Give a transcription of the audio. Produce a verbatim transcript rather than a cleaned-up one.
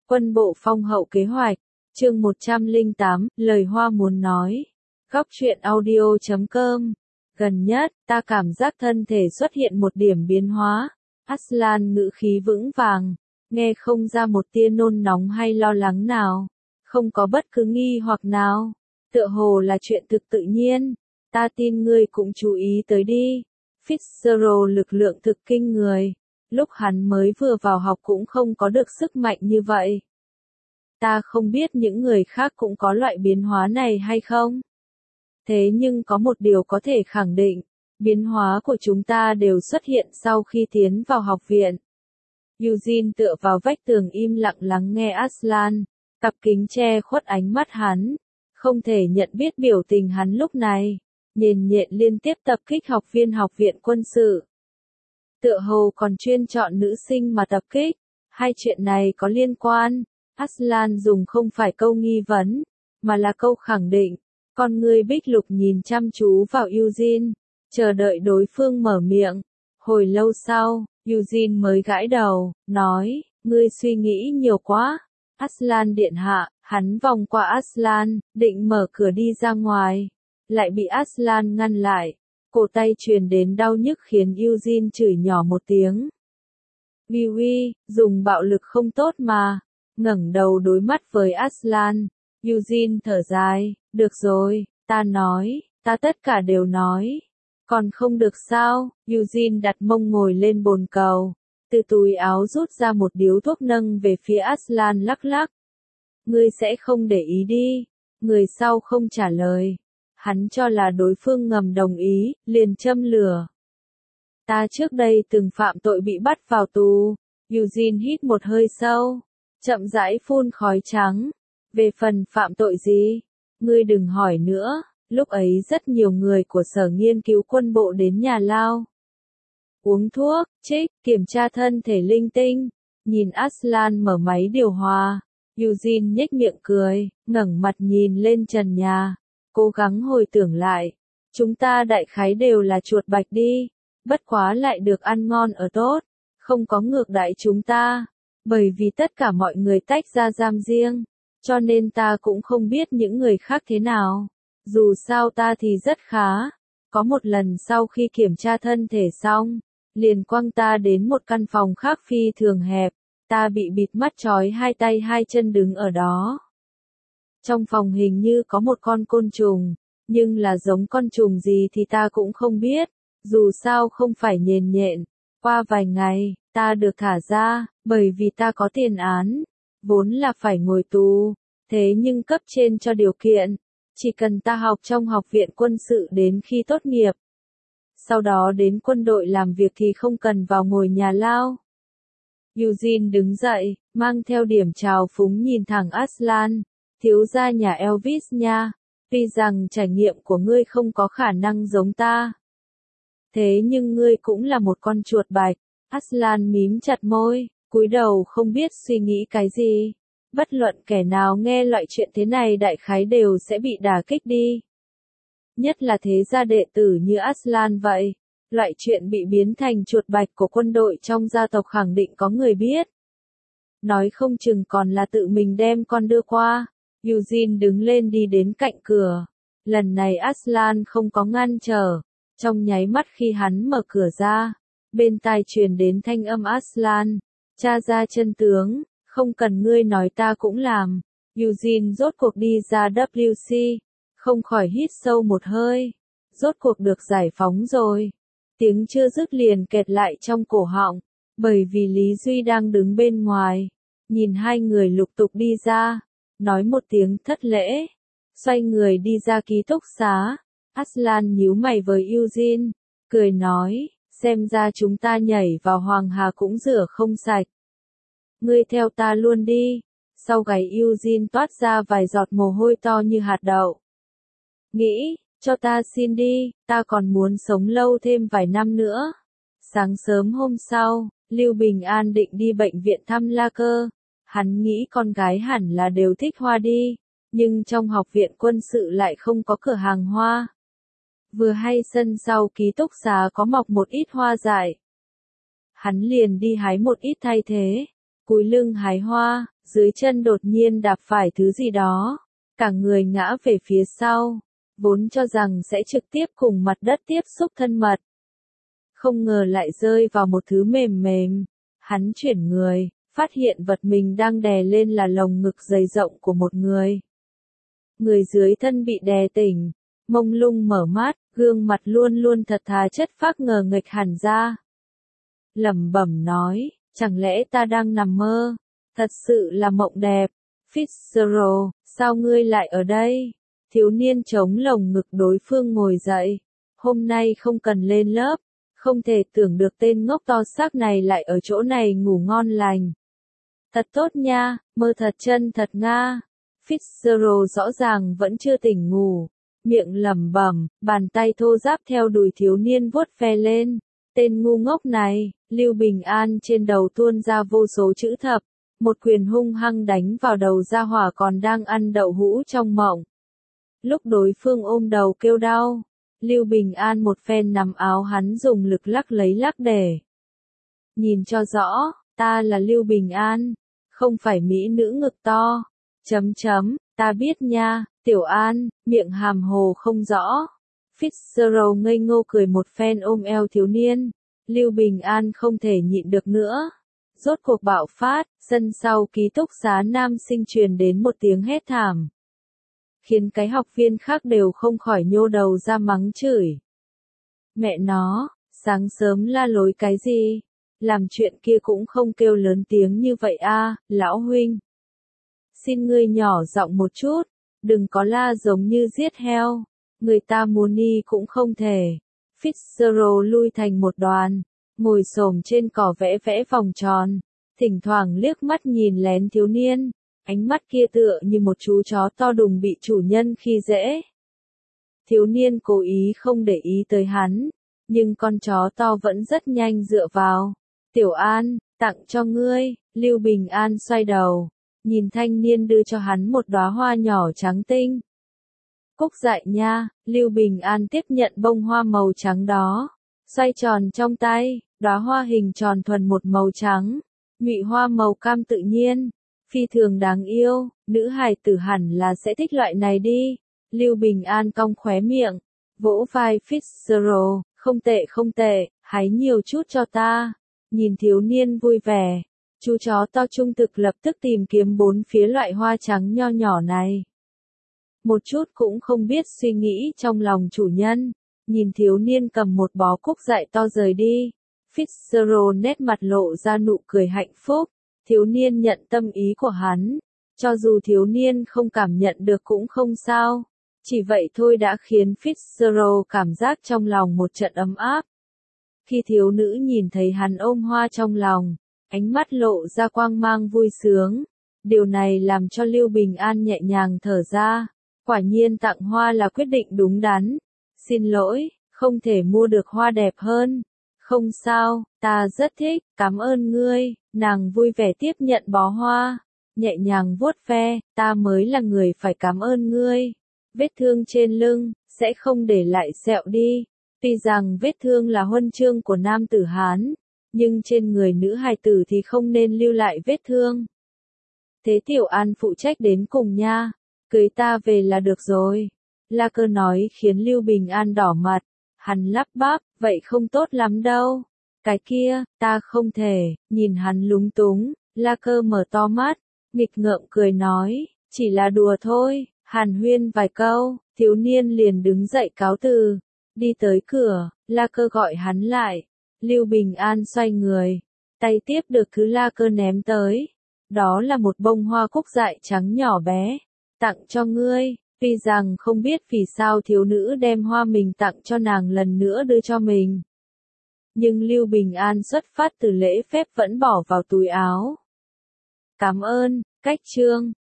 Quân bộ phong hậu kế hoạch, chương một trăm lẻ tám, lời hoa muốn nói. Góc truyện audio chấm com. Gần nhất, ta cảm giác thân thể xuất hiện một điểm biến hóa. Aslan ngữ khí vững vàng, nghe không ra một tia nôn nóng hay lo lắng nào, không có bất cứ nghi hoặc nào, tựa hồ là chuyện thực tự nhiên. Ta tin ngươi cũng chú ý tới đi. Fitzgerald lực lượng thực kinh người, lúc hắn mới vừa vào học cũng không có được sức mạnh như vậy. Ta không biết những người khác cũng có loại biến hóa này hay không. Thế nhưng có một điều có thể khẳng định, biến hóa của chúng ta đều xuất hiện sau khi tiến vào học viện. Eugene tựa vào vách tường im lặng lắng nghe Aslan, cặp kính che khuất ánh mắt hắn, không thể nhận biết biểu tình hắn lúc này, nhền nhện liên tiếp tập kích học viên học viện quân sự. Tựa hồ còn chuyên chọn nữ sinh mà tập kích, hai chuyện này có liên quan. Aslan dùng không phải câu nghi vấn, mà là câu khẳng định. Con ngươi bích lục nhìn chăm chú vào Eugene, chờ đợi đối phương mở miệng. Hồi lâu sau, Eugene mới gãi đầu, nói, ngươi suy nghĩ nhiều quá. Aslan điện hạ, hắn vòng qua Aslan, định mở cửa đi ra ngoài, lại bị Aslan ngăn lại. Cổ tay truyền đến đau nhức khiến Eugene chửi nhỏ một tiếng. Vivi, dùng bạo lực không tốt mà. Ngẩng đầu đối mắt với Aslan, Eugene thở dài, được rồi, ta nói, ta tất cả đều nói. Còn không được sao? Eugene đặt mông ngồi lên bồn cầu, từ túi áo rút ra một điếu thuốc nâng về phía Aslan lắc lắc. Ngươi sẽ không để ý đi. Người sau không trả lời. Hắn cho là đối phương ngầm đồng ý, liền châm lửa. Ta trước đây từng phạm tội bị bắt vào tù. Eugene hít một hơi sâu, chậm rãi phun khói trắng. Về phần phạm tội gì? Ngươi đừng hỏi nữa. Lúc ấy rất nhiều người của sở nghiên cứu quân bộ đến nhà lao. Uống thuốc, trích, kiểm tra thân thể linh tinh. Nhìn Aslan mở máy điều hòa. Eugene nhếch miệng cười, ngẩng mặt nhìn lên trần nhà. Cố gắng hồi tưởng lại. Chúng ta đại khái đều là chuột bạch đi. Bất quá lại được ăn ngon ở tốt. Không có ngược đãi chúng ta. Bởi vì tất cả mọi người tách ra giam riêng. Cho nên ta cũng không biết những người khác thế nào. Dù sao ta thì rất khá. Có một lần sau khi kiểm tra thân thể xong, liền quăng ta đến một căn phòng khác phi thường hẹp. Ta bị bịt mắt trói hai tay hai chân đứng ở đó. Trong phòng hình như có một con côn trùng, nhưng là giống con trùng gì thì ta cũng không biết. Dù sao không phải nhền nhện. Qua vài ngày, ta được thả ra, bởi vì ta có tiền án. Vốn là phải ngồi tù, thế nhưng cấp trên cho điều kiện. Chỉ cần ta học trong học viện quân sự đến khi tốt nghiệp. Sau đó đến quân đội làm việc thì không cần vào ngồi nhà lao. Eugene đứng dậy, mang theo điểm trào phúng nhìn thẳng Aslan. Thiếu gia nhà Elvis nha. Tuy rằng trải nghiệm của ngươi không có khả năng giống ta. Thế nhưng ngươi cũng là một con chuột bạch. Aslan mím chặt môi, cúi đầu không biết suy nghĩ cái gì. Bất luận kẻ nào nghe loại chuyện thế này đại khái đều sẽ bị đả kích đi. Nhất là thế gia đệ tử như Aslan vậy. Loại chuyện bị biến thành chuột bạch của quân đội trong gia tộc khẳng định có người biết. Nói không chừng còn là tự mình đem con đưa qua. Eugene đứng lên đi đến cạnh cửa. Lần này Aslan không có ngăn trở. Trong nháy mắt khi hắn mở cửa ra, bên tai truyền đến thanh âm Aslan. Tra ra chân tướng, không cần ngươi nói ta cũng làm. Eugene rốt cuộc đi ra vê xê, không khỏi hít sâu một hơi. Rốt cuộc được giải phóng rồi. Tiếng chưa dứt liền kẹt lại trong cổ họng, bởi vì Lý Duy đang đứng bên ngoài. Nhìn hai người lục tục đi ra, nói một tiếng thất lễ, xoay người đi ra ký túc xá. Aslan nhíu mày với Eugene, cười nói, xem ra chúng ta nhảy vào Hoàng Hà cũng rửa không sạch. Ngươi theo ta luôn đi. Sau gáy Eugene toát ra vài giọt mồ hôi to như hạt đậu. Nghĩ, cho ta xin đi, ta còn muốn sống lâu thêm vài năm nữa. Sáng sớm hôm sau, Lưu Bình An định đi bệnh viện thăm La Cơ. Hắn nghĩ con gái hẳn là đều thích hoa đi, nhưng trong học viện quân sự lại không có cửa hàng hoa. Vừa hay sân sau ký túc xá có mọc một ít hoa dại. Hắn liền đi hái một ít thay thế, cúi lưng hái hoa, dưới chân đột nhiên đạp phải thứ gì đó, cả người ngã về phía sau, vốn cho rằng sẽ trực tiếp cùng mặt đất tiếp xúc thân mật. Không ngờ lại rơi vào một thứ mềm mềm, hắn chuyển người, phát hiện vật mình đang đè lên là lồng ngực dày rộng của một người. Người dưới thân bị đè tỉnh, mông lung mở mắt, gương mặt luôn luôn thật thà chất phác ngờ nghệch hẳn ra. Lẩm bẩm nói, chẳng lẽ ta đang nằm mơ, thật sự là mộng đẹp. Fitzgerald, sao ngươi lại ở đây? Thiếu niên chống lồng ngực đối phương ngồi dậy. Hôm nay không cần lên lớp, không thể tưởng được tên ngốc to xác này lại ở chỗ này ngủ ngon lành. Thật tốt nha, mơ thật chân thật nga. Fitzgerald rõ ràng vẫn chưa tỉnh ngủ, miệng lẩm bẩm, bàn tay thô ráp theo đùi thiếu niên vuốt ve lên. Tên ngu ngốc này, Lưu Bình An trên đầu tuôn ra vô số chữ thập, một quyền hung hăng đánh vào đầu gia hỏa còn đang ăn đậu hũ trong mộng. Lúc đối phương ôm đầu kêu đau, Lưu Bình An một phen nắm áo hắn dùng lực lắc lấy lắc để. Nhìn cho rõ, ta là Lưu Bình An, không phải mỹ nữ ngực to. Chấm chấm, ta biết nha, Tiểu An, miệng hàm hồ không rõ. Fitzgerald ngây ngô cười một phen ôm eo thiếu niên. Lưu Bình An không thể nhịn được nữa. Rốt cuộc bạo phát, sân sau ký túc xá nam sinh truyền đến một tiếng hét thảm. Khiến cái học viên khác đều không khỏi nhô đầu ra mắng chửi. Mẹ nó, sáng sớm la lối cái gì? Làm chuyện kia cũng không kêu lớn tiếng như vậy a, lão huynh. Xin ngươi nhỏ giọng một chút, đừng có la giống như giết heo. Người ta muốn đi cũng không thể. Fitzgerald lui thành một đoàn, ngồi xổm trên cỏ vẽ vẽ vòng tròn, thỉnh thoảng liếc mắt nhìn lén thiếu niên, ánh mắt kia tựa như một chú chó to đùng bị chủ nhân khi dễ. Thiếu niên cố ý không để ý tới hắn, nhưng con chó to vẫn rất nhanh dựa vào. Tiểu An, tặng cho ngươi. Lưu Bình An xoay đầu, nhìn thanh niên đưa cho hắn một đóa hoa nhỏ trắng tinh. Cúc dại nha. Lưu Bình An tiếp nhận bông hoa màu trắng đó, xoay tròn trong tay, đóa hoa hình tròn thuần một màu trắng, nhụy hoa màu cam tự nhiên, phi thường đáng yêu, nữ hài tử hẳn là sẽ thích loại này đi. Lưu Bình An cong khóe miệng, vỗ vai Fitzgerald, không tệ không tệ, hái nhiều chút cho ta. Nhìn thiếu niên vui vẻ, chú chó to trung thực lập tức tìm kiếm bốn phía loại hoa trắng nho nhỏ này. Một chút cũng không biết suy nghĩ trong lòng chủ nhân, nhìn thiếu niên cầm một bó cúc dại to rời đi. Fitzgerald nét mặt lộ ra nụ cười hạnh phúc, thiếu niên nhận tâm ý của hắn, cho dù thiếu niên không cảm nhận được cũng không sao, chỉ vậy thôi đã khiến Fitzgerald cảm giác trong lòng một trận ấm áp. Khi thiếu nữ nhìn thấy hắn ôm hoa trong lòng, ánh mắt lộ ra quang mang vui sướng, điều này làm cho Lưu Bình An nhẹ nhàng thở ra. Quả nhiên tặng hoa là quyết định đúng đắn. Xin lỗi, không thể mua được hoa đẹp hơn. Không sao, ta rất thích, cảm ơn ngươi. Nàng vui vẻ tiếp nhận bó hoa, nhẹ nhàng vuốt ve, ta mới là người phải cảm ơn ngươi. Vết thương trên lưng, sẽ không để lại sẹo đi. Tuy rằng vết thương là huân chương của nam tử Hán, nhưng trên người nữ hài tử thì không nên lưu lại vết thương. Thế Tiểu An phụ trách đến cùng nha. Cưới ta về là được rồi. La Cơ nói khiến Lưu Bình An đỏ mặt. Hắn lắp bắp, vậy không tốt lắm đâu. Cái kia, ta không thể. Nhìn hắn lúng túng, La Cơ mở to mắt, nghịch ngợm cười nói, chỉ là đùa thôi. Hàn huyên vài câu, thiếu niên liền đứng dậy cáo từ. Đi tới cửa, La Cơ gọi hắn lại. Lưu Bình An xoay người, tay tiếp được thứ La Cơ ném tới. Đó là một bông hoa cúc dại trắng nhỏ bé. Tặng cho ngươi. Tuy rằng không biết vì sao thiếu nữ đem hoa mình tặng cho nàng lần nữa đưa cho mình. Nhưng Lưu Bình An xuất phát từ lễ phép vẫn bỏ vào túi áo. Cảm ơn. Cách chương